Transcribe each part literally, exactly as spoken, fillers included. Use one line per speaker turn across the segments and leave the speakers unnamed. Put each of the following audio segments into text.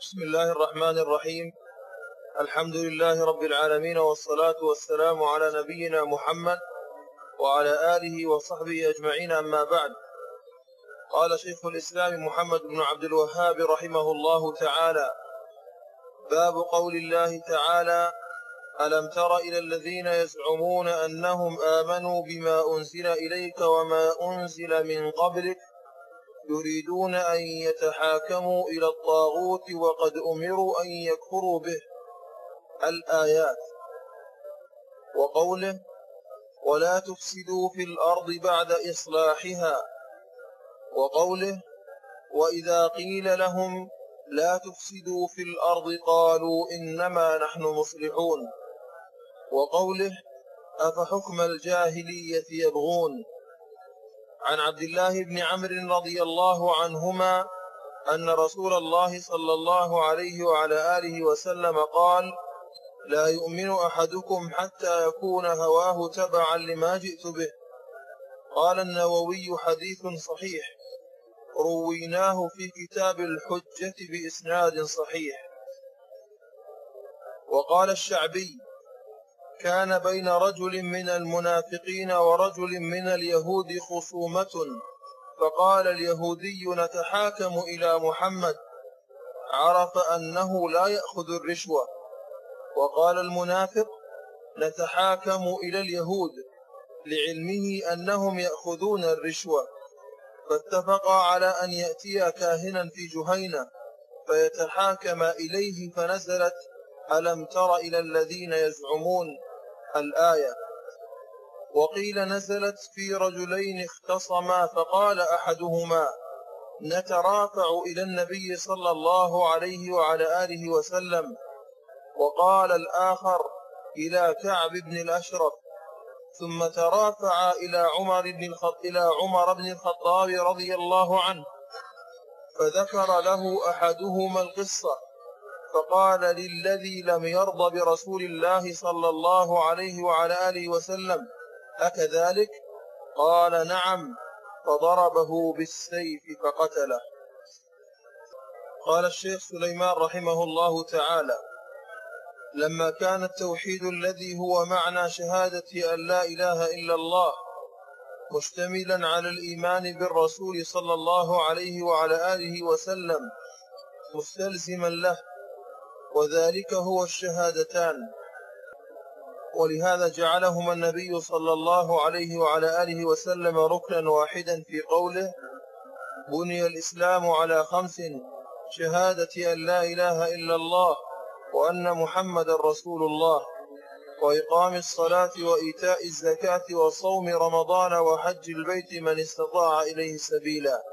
بسم الله الرحمن الرحيم. الحمد لله رب العالمين، والصلاة والسلام على نبينا محمد وعلى آله وصحبه أجمعين، أما بعد. قال شيخ الإسلام محمد بن عبد الوهاب رحمه الله تعالى: باب قول الله تعالى: ألم تر إلى الذين يزعمون أنهم آمنوا بما أنزل إليك وما أنزل من قبلك يريدون أن يتحاكموا إلى الطاغوت وقد أمروا أن يكفروا به. الآيات. وقوله: ولا تفسدوا في الأرض بعد إصلاحها. وقوله: وإذا قيل لهم لا تفسدوا في الأرض قالوا إنما نحن مصلحون. وقوله: أفحكم الجاهلية يبغون. عن عبد الله بن عمرو رضي الله عنهما أن رسول الله صلى الله عليه وعلى آله وسلم قال: لا يؤمن أحدكم حتى يكون هواه تبعا لما جئت به. قال النووي: حديث صحيح، رويناه في كتاب الحجة بإسناد صحيح. وقال الشعبي: كان بين رجل من المنافقين ورجل من اليهود خصومة، فقال اليهودي: نتحاكم إلى محمد، عرف أنه لا يأخذ الرشوة. وقال المنافق: نتحاكم إلى اليهود، لعلمه أنهم يأخذون الرشوة. فاتفقا على أن يأتيا كاهنا في جهينة فيتحاكم إليه، فنزلت: ألم تر إلى الذين يزعمون الآية. وقيل نزلت في رجلين اختصما، فقال أحدهما: نترافع إلى النبي صلى الله عليه وعلى آله وسلم، وقال الآخر: إلى كعب بن الأشرف. ثم ترافع إلى عمر بن الخطاب إلى عمر بن الخطاب رضي الله عنه، فذكر له أحدهما القصة، فقال للذي لم يرض برسول الله صلى الله عليه وعلى آله وسلم: أكذلك؟ قال: نعم. فضربه بالسيف فقتله. قال الشيخ سليمان رحمه الله تعالى: لما كان التوحيد الذي هو معنى شهادة أن لا إله إلا الله مشتملا على الإيمان بالرسول صلى الله عليه وعلى آله وسلم مستلزما له، وذلك هو الشهادتان، ولهذا جعلهما النبي صلى الله عليه وعلى آله وسلم ركنا واحدا في قوله: بني الإسلام على خمس: شهادة أن لا إله إلا الله وأن محمد رسول الله، وإقام الصلاة وإيتاء الزكاة وصوم رمضان وحج البيت من استطاع إليه سبيلا.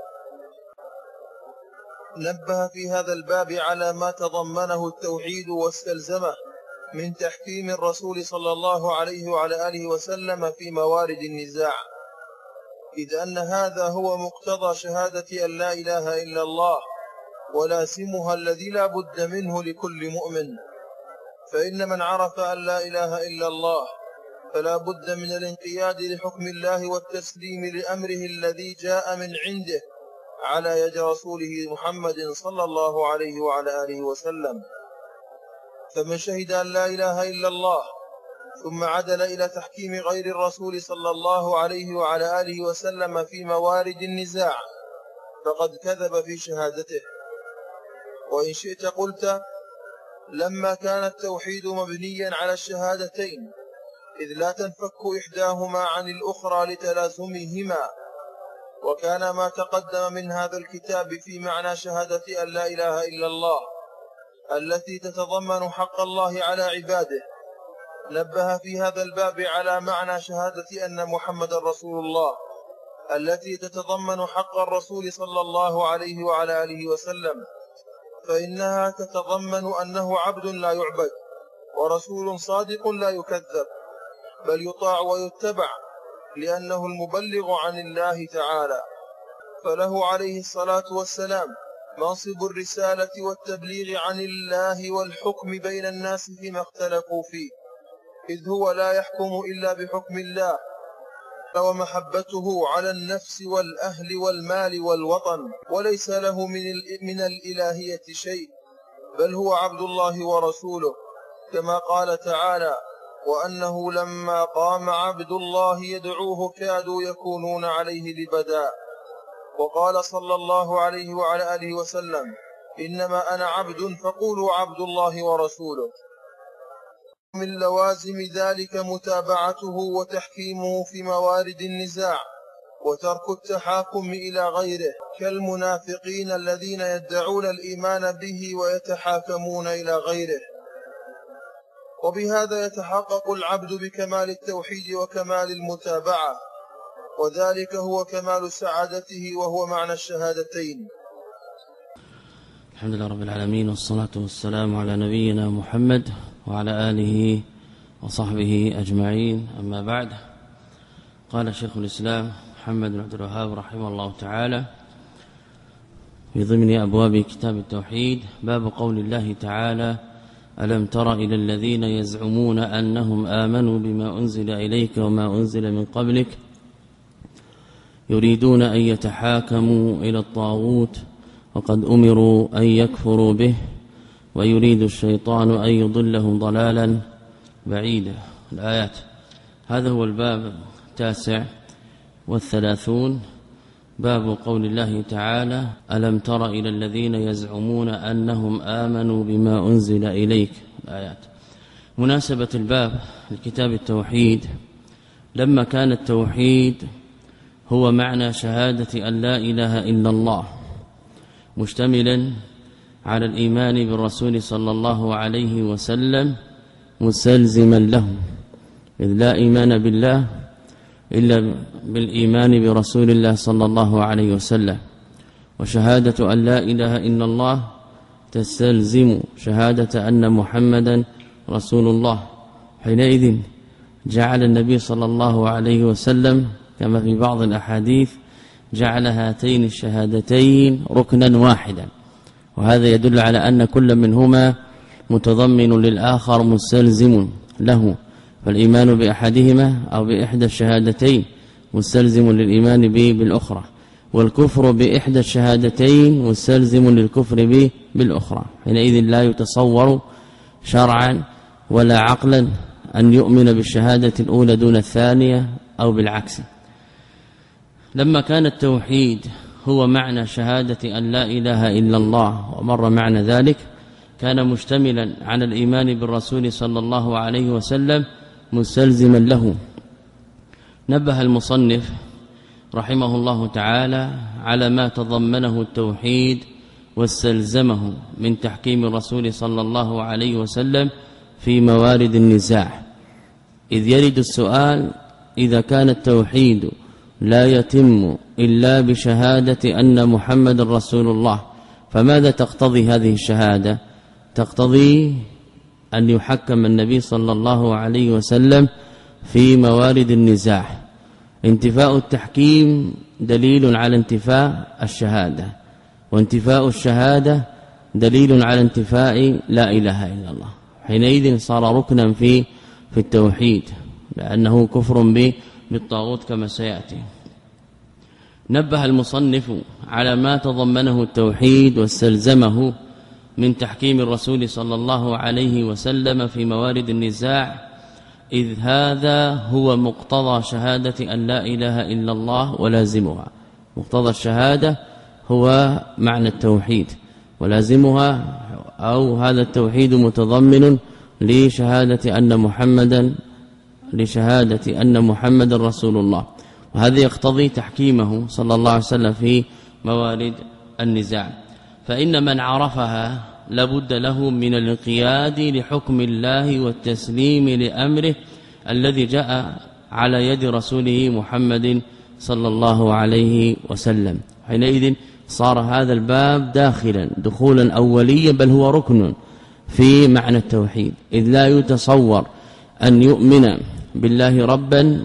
نبه في هذا الباب على ما تضمنه التوحيد واستلزمه من تحكيم الرسول صلى الله عليه وعلى آله وسلم في موارد النزاع، إذ أن هذا هو مقتضى شهادة أن لا إله إلا الله ولازمها الذي لا بد منه لكل مؤمن. فإن من عرف أن لا إله إلا الله فلا بد من الانقياد لحكم الله والتسليم لأمره الذي جاء من عنده على يد رسوله محمد صلى الله عليه وعلى آله وسلم. فمن شهد أن لا إله إلا الله ثم عدل إلى تحكيم غير الرسول صلى الله عليه وعلى آله وسلم في موارد النزاع فقد كذب في شهادته. وإن شئت قلت: لما كان التوحيد مبنيا على الشهادتين، إذ لا تنفك إحداهما عن الأخرى لتلازمهما، وكان ما تقدم من هذا الكتاب في معنى شهادة أن لا إله إلا الله التي تتضمن حق الله على عباده، نبه في هذا الباب على معنى شهادة أن محمد رسول الله التي تتضمن حق الرسول صلى الله عليه وعلى آله وسلم، فإنها تتضمن أنه عبد لا يعبد ورسول صادق لا يكذب، بل يطاع ويتبع، لأنه المبلغ عن الله تعالى، فله عليه الصلاة والسلام منصب الرسالة والتبليغ عن الله والحكم بين الناس فيما اختلفوا فيه، إذ هو لا يحكم إلا بحكم الله، ومحبته على النفس والأهل والمال والوطن، وليس له من, من الإلهية شيء، بل هو عبد الله ورسوله، كما قال تعالى: وأنه لما قام عبد الله يدعوه كادوا يكونون عليه لبدا. وقال صلى الله عليه وعلى آله وسلم: إنما أنا عبد فقولوا عبد الله ورسوله. من لوازم ذلك متابعته وتحكيمه في موارد النزاع، وترك التحاكم إلى غيره، كالمنافقين الذين يدعون الإيمان به ويتحاكمون إلى غيره. وبهذا يتحقق العبد بكمال التوحيد وكمال المتابعة، وذلك هو كمال سعادته، وهو معنى الشهادتين.
الحمد لله رب العالمين، والصلاة والسلام على نبينا محمد وعلى آله وصحبه أجمعين. أما بعد، قال شيخ الإسلام محمد بن عبد الوهاب رحمه الله تعالى في ضمن أبواب كتاب التوحيد: باب قول الله تعالى: ألم تر إلى الذين يزعمون أنهم آمنوا بما أنزل إليك وما أنزل من قبلك يريدون أن يتحاكموا إلى الطاغوت وقد أمروا أن يكفروا به ويريد الشيطان أن يضلهم ضلالا بعيدا. الآيات. هذا هو الباب التاسع والثلاثون، باب قول الله تعالى: ألم تر إلى الذين يزعمون أنهم آمنوا بما أنزل إليك. الآيات. مناسبة الباب لكتاب التوحيد: لما كان التوحيد هو معنى شهادة أن لا إله إلا الله، مشتملا على الإيمان بالرسول صلى الله عليه وسلم مستلزما له، إذ لا إيمان بالله إلا بالإيمان برسول الله صلى الله عليه وسلم، وشهادة أن لا إله إلا الله تستلزم شهادة أن محمدا رسول الله. حينئذ جعل النبي صلى الله عليه وسلم كما في بعض الأحاديث جعل هاتين الشهادتين ركنا واحدا، وهذا يدل على أن كل منهما متضمن للآخر مستلزم له، فالإيمان بأحدهما أو بإحدى الشهادتين مستلزم للإيمان به بالأخرى، والكفر بإحدى الشهادتين مستلزم للكفر به بالأخرى. حينئذ لا يتصور شرعا ولا عقلا أن يؤمن بالشهادة الأولى دون الثانية أو بالعكس. لما كان التوحيد هو معنى شهادة أن لا إله إلا الله، ومر معنى ذلك، كان مشتملا على الإيمان بالرسول صلى الله عليه وسلم مستلزما له. نبه المصنف رحمه الله تعالى على ما تضمنه التوحيد واستلزمه من تحكيم الرسول صلى الله عليه وسلم في موارد النزاع، إذ يرد السؤال: إذا كان التوحيد لا يتم إلا بشهادة أن محمد رسول الله، فماذا تقتضي هذه الشهادة؟ تقتضي أن يحكم النبي صلى الله عليه وسلم في موارد النزاع. انتفاء التحكيم دليل على انتفاء الشهادة، وانتفاء الشهادة دليل على انتفاء لا إله إلا الله. حينئذ صار ركنا في في التوحيد، لأنه كفر به بالطاغوت كما سيأتي. نبه المصنف على ما تضمنه التوحيد واستلزمه من تحكيم الرسول صلى الله عليه وسلم في موارد النزاع، إذ هذا هو مقتضى شهادة أن لا إله إلا الله ولازمها. مقتضى الشهادة هو معنى التوحيد، ولازمها أو هذا التوحيد متضمن لشهادة أن محمدا لشهادة أن محمد رسول الله، وهذا يقتضي تحكيمه صلى الله عليه وسلم في موارد النزاع. فإن من عرفها لابد له من الانقياد لحكم الله والتسليم لأمره الذي جاء على يد رسوله محمد صلى الله عليه وسلم. حينئذ صار هذا الباب داخلا دخولا أوليا، بل هو ركن في معنى التوحيد، إذ لا يتصور أن يؤمن بالله ربا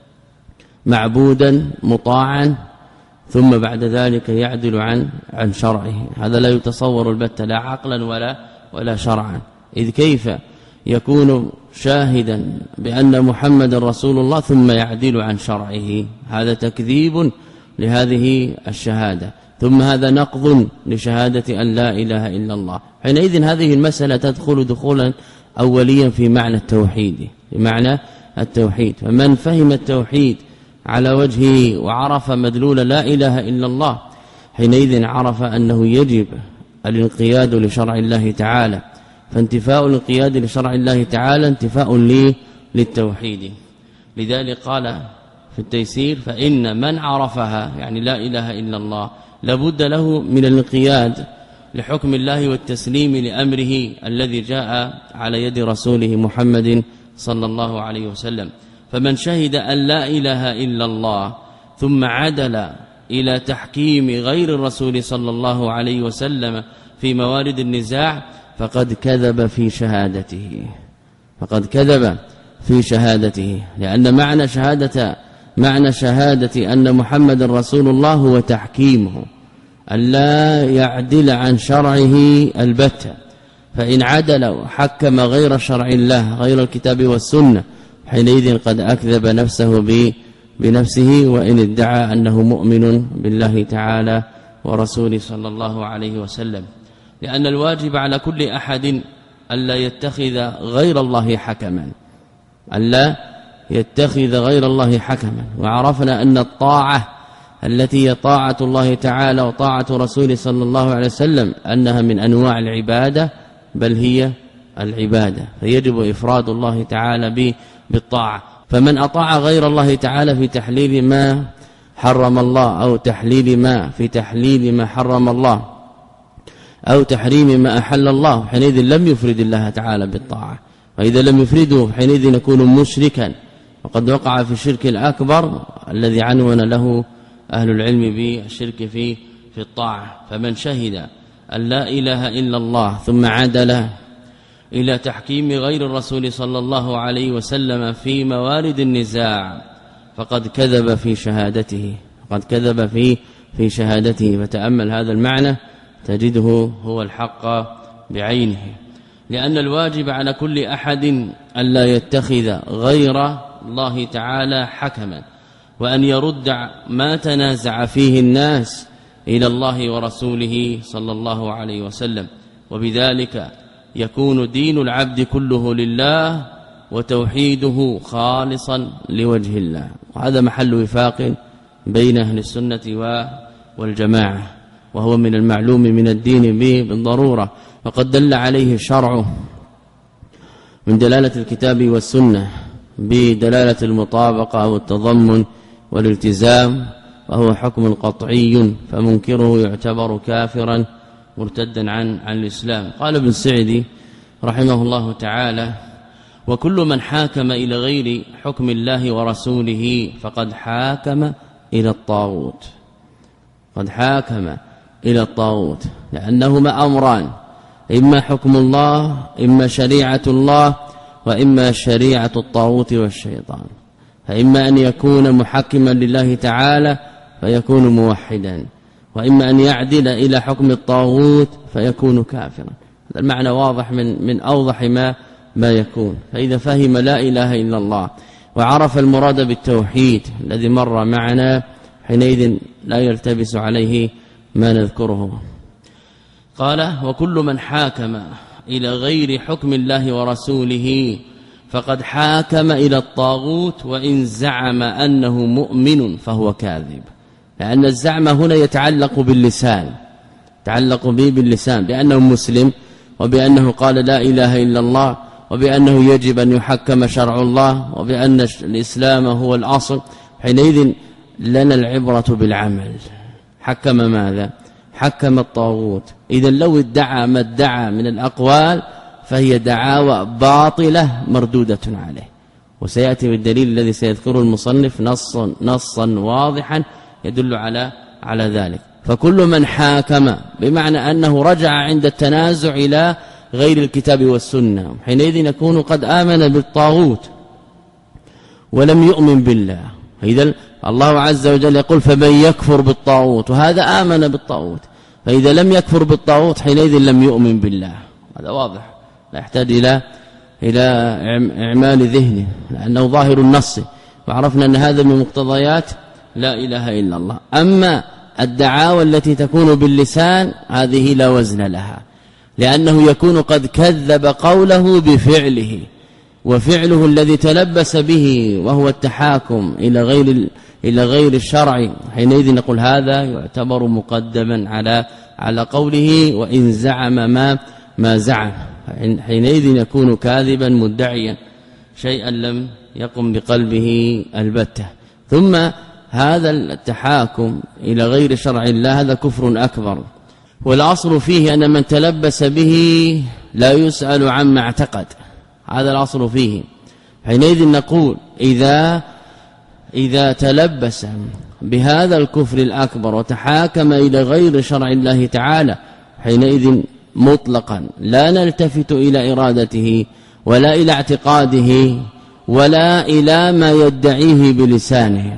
معبودا مطاعا ثم بعد ذلك يعدل عن عن شرعه. هذا لا يتصور البتة لا عقلا ولا ولا شرعا، إذ كيف يكون شاهدا بأن محمد رسول الله ثم يعدل عن شرعه؟ هذا تكذيب لهذه الشهادة. ثم هذا نقض لشهادة أن لا إله إلا الله. حينئذ هذه المسألة تدخل دخولا أوليا في معنى التوحيد، في معنى التوحيد. فمن فهم التوحيد على وجهه وعرف مدلول لا إله إلا الله حينئذ عرف أنه يجب الانقياد لشرع الله تعالى، فانتفاء الانقياد لشرع الله تعالى انتفاء لي للتوحيد. لذلك قال في التيسير فإن من عرفها يعني لا إله إلا الله لابد له من الانقياد لحكم الله والتسليم لأمره الذي جاء على يد رسوله محمد صلى الله عليه وسلم. فمن شهد أن لا إله إلا الله ثم عدل إلى تحكيم غير الرسول صلى الله عليه وسلم في موارد النزاع فقد كذب في شهادته، فقد كذب في شهادته، لأن معنى شهادة معنى شهادة أن محمد رسول الله هو تحكيمه، ألا يعدل عن شرعه البتة. فإن عدل وحكم غير شرع الله غير الكتاب والسنة حينئذ قد أكذب نفسه بنفسه، وإن ادعى أنه مؤمن بالله تعالى ورسوله صلى الله عليه وسلم. لأن الواجب على كل أحد ألا يتخذ غير الله حكما، ألا يتخذ غير الله حكما. وعرفنا أن الطاعة التي هي طاعة الله تعالى وطاعة رسوله صلى الله عليه وسلم أنها من أنواع العبادة، بل هي العبادة، فيجب إفراد الله تعالى بالطاعة. فمن أطاع غير الله تعالى في تحليل ما حرم الله أو تحليل ما في تحليل ما حرم الله أو تحريم ما أحل الله حينئذ لم يفرد الله تعالى بالطاعة. وإذا لم يفرده حينئذ يكون مشركا، وقد وقع في الشرك الأكبر الذي عنون له أهل العلم بالشرك في في الطاعة. فمن شهد أن لا إله إلا الله ثم عدل إلى تحكيم غير الرسول صلى الله عليه وسلم في موارد النزاع فقد كذب في شهادته، فقد كذب في في شهادته. فتأمل هذا المعنى تجده هو الحق بعينه. لأن الواجب على كل أحد ألا يتخذ غير الله تعالى حكما، وأن يرد ما تنازع فيه الناس إلى الله ورسوله صلى الله عليه وسلم. وبذلك يكون دين العبد كله لله وتوحيده خالصا لوجه الله. وهذا محل وفاق بين أهل السنة والجماعة، وهو من المعلوم من الدين به بالضرورة، وقد دل عليه الشرع من دلالة الكتاب والسنة بدلالة المطابقة والتضمن والالتزام، وهو حكم قطعي، فمنكره يعتبر كافرا مرتدا عن عن الإسلام. قال ابن سعدي رحمه الله تعالى: وكل من حاكم إلى غير حكم الله ورسوله فقد حاكم إلى الطاغوت، قد حاكم إلى الطاغوت، لأنهما أمران: إما حكم الله، إما شريعة الله، وإما شريعة الطاغوت والشيطان. فإما أن يكون محكما لله تعالى فيكون موحدا، وإما أن يعدل إلى حكم الطاغوت فيكون كافرا. هذا المعنى واضح من من أوضح ما ما يكون. فإذا فهم لا إله إلا الله وعرف المراد بالتوحيد الذي مر معنا حينئذ لا يلتبس عليه ما نذكره. قال: وكل من حاكم إلى غير حكم الله ورسوله فقد حاكم إلى الطاغوت وإن زعم أنه مؤمن فهو كاذب. لأن الزعم هنا يتعلق باللسان، يتعلق به باللسان بأنه مسلم، وبأنه قال لا إله إلا الله، وبأنه يجب أن يحكم شرع الله، وبأن الإسلام هو الأصل. حينئذ لنا العبرة بالعمل. حكم ماذا؟ حكم الطاغوت. إذا لو ادعى ما ادعى من الأقوال فهي دعاوى باطلة مردودة عليه، وسيأتي بالدليل الذي سيذكره المصنف نصا نصا واضحا يدل على على ذلك. فكل من حاكم بمعنى أنه رجع عند التنازع إلى غير الكتاب والسنة حينئذ يكون قد آمن بالطاغوت ولم يؤمن بالله. إذا الله عز وجل يقول: فمن يكفر بالطاغوت، وهذا آمن بالطاغوت. فإذا لم يكفر بالطاغوت حينئذ لم يؤمن بالله. هذا واضح، لا يحتاج إلى إلى إعمال ذهنه، لأنه ظاهر النص، وعرفنا أن هذا من مقتضيات لا إله إلا الله. أما الدعاوى التي تكون باللسان هذه لا وزن لها، لأنه يكون قد كذب قوله بفعله، وفعله الذي تلبس به وهو التحاكم إلى غير إلى غير الشرع، حينئذ نقول هذا يعتبر مقدما على على قوله وإن زعم ما ما زعم، حينئذ يكون كاذبا مدعيا شيئا لم يقم بقلبه البتة. ثم هذا التحاكم إلى غير شرع الله هذا كفر أكبر، والأصل فيه أن من تلبس به لا يسأل عما اعتقد، هذا الأصل فيه. حينئذ نقول إذا إذا تلبس بهذا الكفر الأكبر وتحاكم إلى غير شرع الله تعالى، حينئذ مطلقا لا نلتفت إلى إرادته ولا إلى اعتقاده ولا إلى ما يدعيه بلسانه.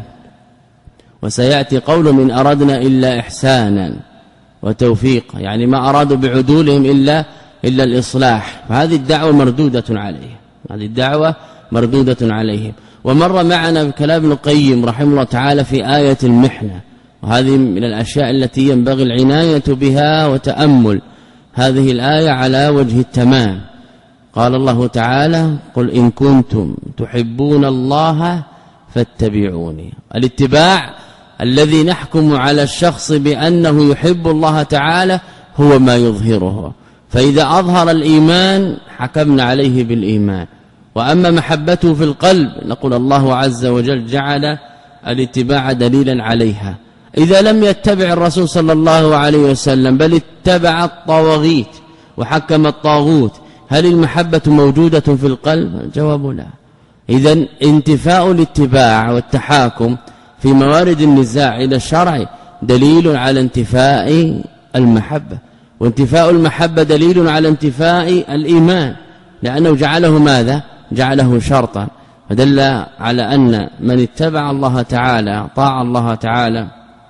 وسيأتي قول من أردنا إلا إحسانا وتوفيق، يعني ما أرادوا بعدولهم إلا إلا الإصلاح، فهذه الدعوة مردودة عليه، هذه الدعوة مردودة عليهم. ومر معنا بكلام ابن القيم رحمه الله تعالى في آية المحنة، وهذه من الأشياء التي ينبغي العناية بها وتأمل هذه الآية على وجه التمام. قال الله تعالى قل إن كنتم تحبون الله فاتبعوني. الاتباع الذي نحكم على الشخص بأنه يحب الله تعالى هو ما يظهره، فإذا أظهر الإيمان حكمنا عليه بالإيمان، وأما محبته في القلب نقول الله عز وجل جعل الاتباع دليلا عليها. إذا لم يتبع الرسول صلى الله عليه وسلم بل اتبع الطواغيت وحكم الطاغوت، هل المحبة موجودة في القلب؟ الجواب لا. إذن انتفاء الاتباع والتحاكم في موارد النزاع إلى الشرع دليل على انتفاء المحبة، وانتفاء المحبة دليل على انتفاء الإيمان، لأنه جعله ماذا؟ جعله شرطا، فدل على أن من اتبع الله تعالى طاع الله تعالى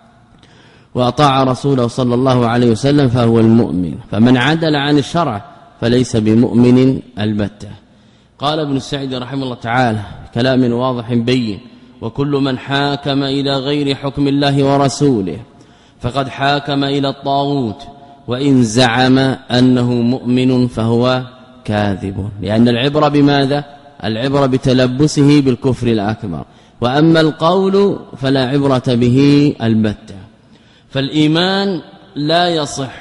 وأطاع رسوله صلى الله عليه وسلم فهو المؤمن، فمن عدل عن الشرع فليس بمؤمن البتة. قال ابن السعيد رحمه الله تعالى كلام واضح بين: وكل من حاكم إلى غير حكم الله ورسوله فقد حاكم إلى الطاغوت، وإن زعم أنه مؤمن فهو كاذب، لأن العبرة بماذا؟ العبرة بتلبسه بالكفر الأكبر، وأما القول فلا عبرة به البتة. فالإيمان لا يصح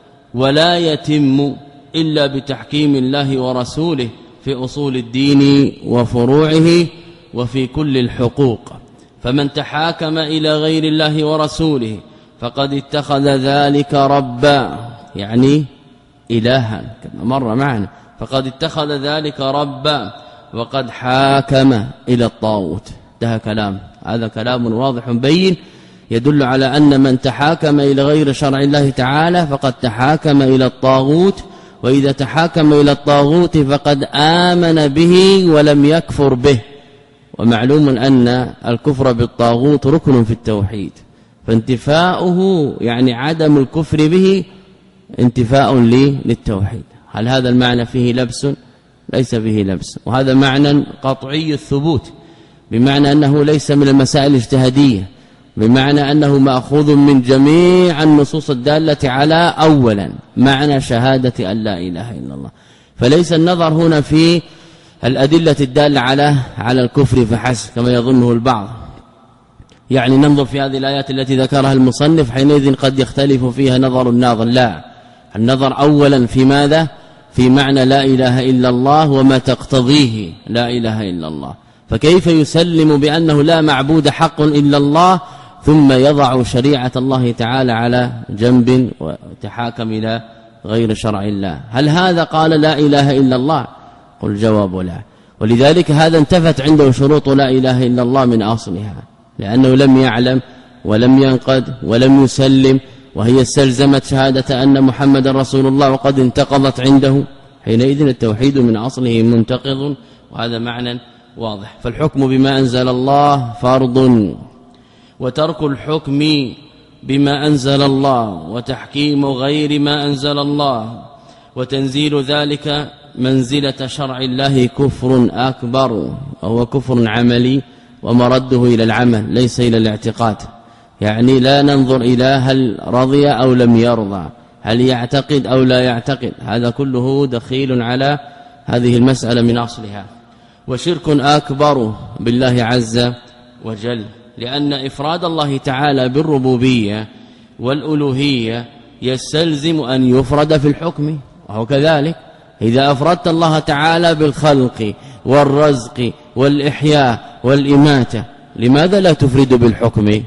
ولا يتم إلا بتحكيم الله ورسوله في أصول الدين وفروعه وفي كل الحقوق. فمن تحاكم إلى غير الله ورسوله فقد اتخذ ذلك ربا، يعني إلها كما مر معنا، فقد اتخذ ذلك ربا وقد حاكم إلى الطاغوت. ده كلام، هذا كلام واضح بين يدل على أن من تحاكم إلى غير شرع الله تعالى فقد تحاكم إلى الطاغوت، وإذا تحاكم إلى الطاغوت فقد آمن به ولم يكفر به. ومعلوم أن الكفر بالطاغوت ركن في التوحيد، فانتفاؤه يعني عدم الكفر به انتفاء للتوحيد. هل هذا المعنى فيه لبس؟ ليس فيه لبس، وهذا معنى قطعي الثبوت، بمعنى أنه ليس من المسائل الاجتهادية، بمعنى أنه مأخوذ من جميع النصوص الدالة على أولا معنى شهادة أن لا إله إلا الله. فليس النظر هنا في الأدلة الدالة على على الكفر فحسب كما يظنه البعض، يعني ننظر في هذه الآيات التي ذكرها المصنف حينئذ قد يختلف فيها نظر الناظر. لا، النظر أولا في ماذا؟ في معنى لا إله إلا الله وما تقتضيه لا إله إلا الله. فكيف يسلم بأنه لا معبود حق إلا الله ثم يضع شريعة الله تعالى على جنب وتحاكم إلى غير شرع الله؟ هل هذا قال لا إله إلا الله؟ قل جواب لا. ولذلك هذا انتفت عنده شروط لا إله إلا الله من أصلها، لأنه لم يعلم ولم ينقد ولم يسلم، وهي استلزمت شهادة أن محمد رسول الله وقد انتقضت عنده، حينئذ التوحيد من أصله منتقض، وهذا معنى واضح. فالحكم بما أنزل الله فرض، وترك الحكم بما أنزل الله وتحكيم غير ما أنزل الله وتنزيل ذلك منزلة شرع الله كفر أكبر، وهو كفر عملي ومرده إلى العمل ليس إلى الاعتقاد. يعني لا ننظر إلى هل رضي أو لم يرضى، هل يعتقد أو لا يعتقد، هذا كله دخيل على هذه المسألة من أصلها. وشرك أكبر بالله عز وجل، لأن إفراد الله تعالى بالربوبية والألوهية يستلزم أن يفرد في الحكم، وهو كذلك إذا أفردت الله تعالى بالخلق والرزق والإحياء والإماتة لماذا لا تفرد بالحكم؟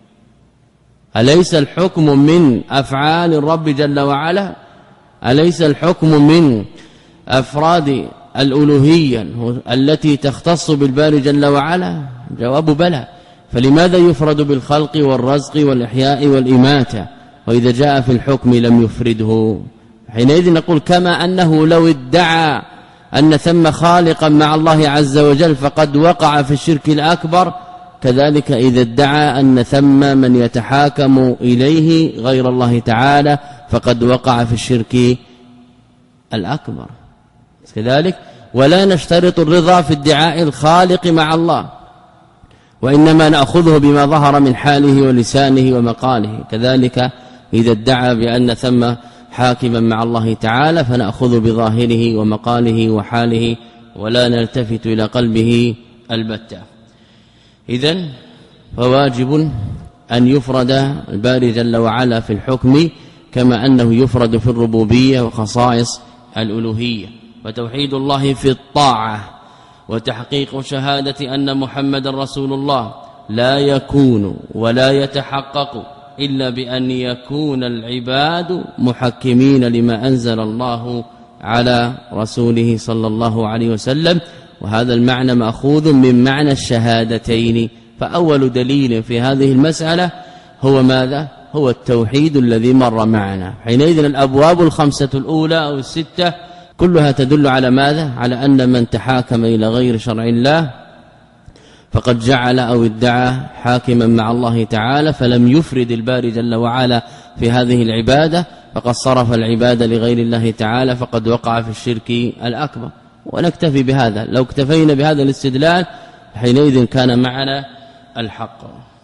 أليس الحكم من أفعال الرب جل وعلا؟ أليس الحكم من أفراد الألوهية التي تختص بالباري جل وعلا؟ جواب بلى. فلماذا يفرد بالخلق والرزق والإحياء والإماتة وإذا جاء في الحكم لم يفرده؟ حينئذ نقول كما أنه لو ادعى أن ثم خالقا مع الله عز وجل فقد وقع في الشرك الأكبر، كذلك إذا ادعى أن ثم من يتحاكم إليه غير الله تعالى فقد وقع في الشرك الأكبر كذلك. ولا نشترط الرضا في ادعاء الخالق مع الله، وإنما نأخذه بما ظهر من حاله ولسانه ومقاله. كذلك إذا ادعى بأن ثم حاكما مع الله تعالى فنأخذ بظاهره ومقاله وحاله ولا نلتفت إلى قلبه البتة. إذن فواجب أن يفرد الباري جل وعلا في الحكم كما أنه يفرد في الربوبية وخصائص الألوهية. وتوحيد الله في الطاعة وتحقيق شهادة أن محمد رسول الله لا يكون ولا يتحقق إلا بأن يكون العباد محكمين لما أنزل الله على رسوله صلى الله عليه وسلم. وهذا المعنى مأخوذ من معنى الشهادتين. فأول دليل في هذه المسألة هو ماذا؟ هو التوحيد الذي مر معنا. حينئذ الأبواب الخمسة الأولى أو الستة كلها تدل على ماذا؟ على أن من تحاكم إلى غير شرع الله فقد جعل أو ادعى حاكما مع الله تعالى فلم يفرد الباري جل وعلا في هذه العبادة، فقد صرف العبادة لغير الله تعالى فقد وقع في الشرك الأكبر. ونكتفي بهذا. لو اكتفينا بهذا الاستدلال حينئذ كان معنا الحق.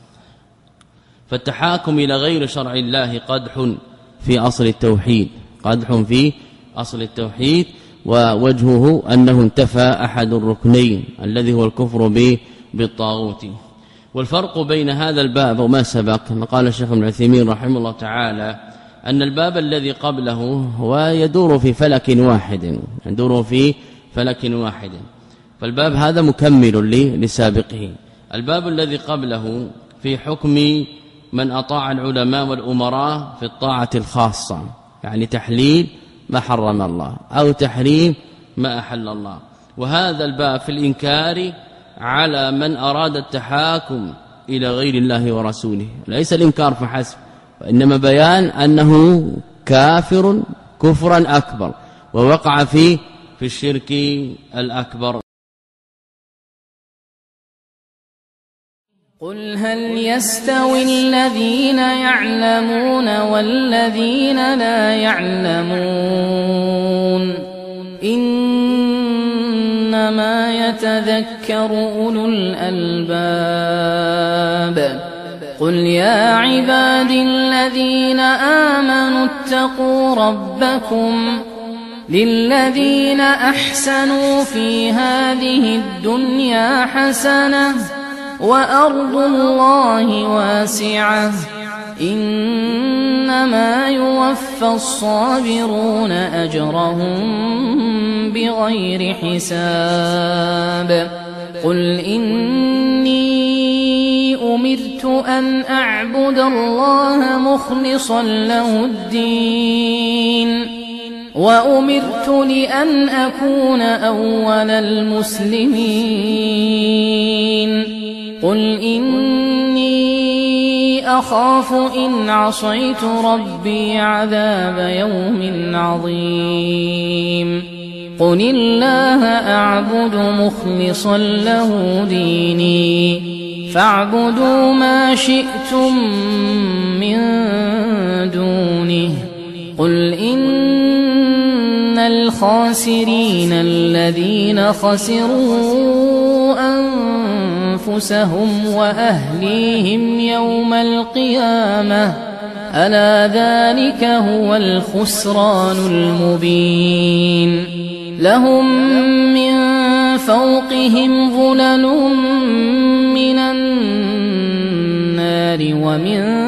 فالتحاكم إلى غير شرع الله قدح في أصل التوحيد، قدح في أصل التوحيد، ووجهه أنه انتفى أحد الركنين الذي هو الكفر به بالطاغوت. والفرق بين هذا الباب وما سبق قال الشيخ ابن عثيمين رحمه الله تعالى أن الباب الذي قبله هو يدور في فلك واحد، يدور في فلك واحد، فالباب هذا مكمل لسابقه. الباب الذي قبله في حكم من أطاع العلماء والأمراء في الطاعة الخاصة، يعني تحليل ما حرم الله أو تحريم ما أحل الله. وهذا الباب في الإنكار على من أراد التحاكم إلى غير الله ورسوله، ليس الإنكار فحسب، وإنما بيان أنه كافر كفرا أكبر ووقع فيه في الشرك الأكبر.
قل هل يستوي الذين يعلمون والذين لا يعلمون إنما يتذكر أولو الألباب. قل يا عبادي الذين آمنوا اتقوا ربكم للذين أحسنوا في هذه الدنيا حسنة وأرض الله واسعة إنما يوفى الصابرون أجرهم بغير حساب. قل إني أمرت أن أعبد الله مخلصا له الدين وأمرت لأن أكون أول المسلمين. قل إني أخاف إن عصيت ربي عذاب يوم عظيم. قل الله أعبد مخلصا له ديني فاعبدوا ما شئتم من دونه. قل إن الخاسرين الذين خسروا أنفسهم أنفسهم وأهليهم يوم القيامة ألا ذلك هو الخسران المبين لهم من فوقهم ظلل من النار ومن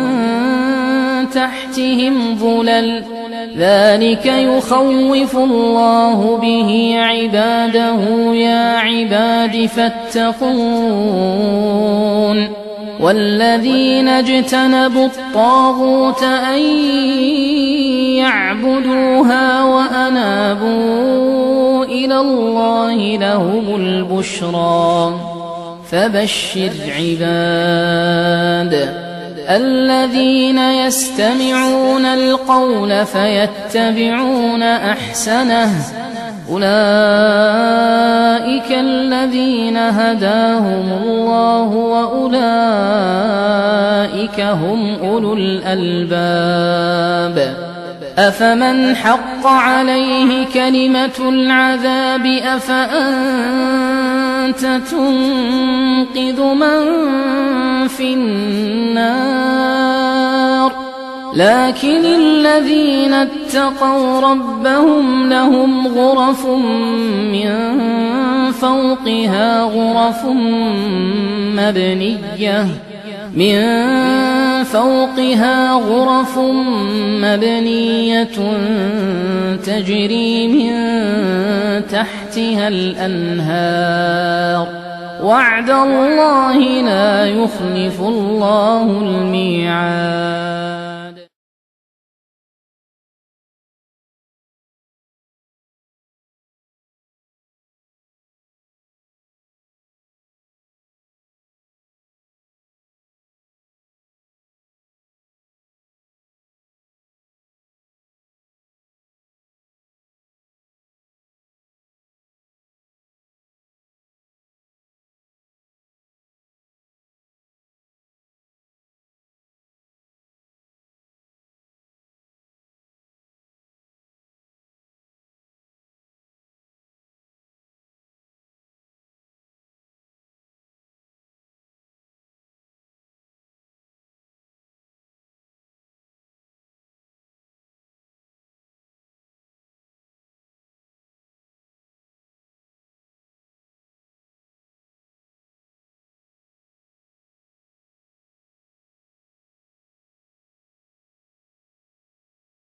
تحتهم ظلل ذلك يخوف الله به عباده يا عباد فاتقون والذين اجتنبوا الطاغوت أن يعبدوها وأنابوا إلى الله لهم البشرى فبشر عباد الذين يستمعون القول فيتبعون أحسنه أولئك الذين هداهم الله وأولئك هم أولو الألباب أفمن حق عليه كلمة العذاب أفأنت تنقذ من في النار لكن الذين اتقوا ربهم لهم غرف من فوقها غرف مبنية من فوقها غرف مبنية تجري من تحتها الأنهار وعد الله لا يخلف الله الميعاد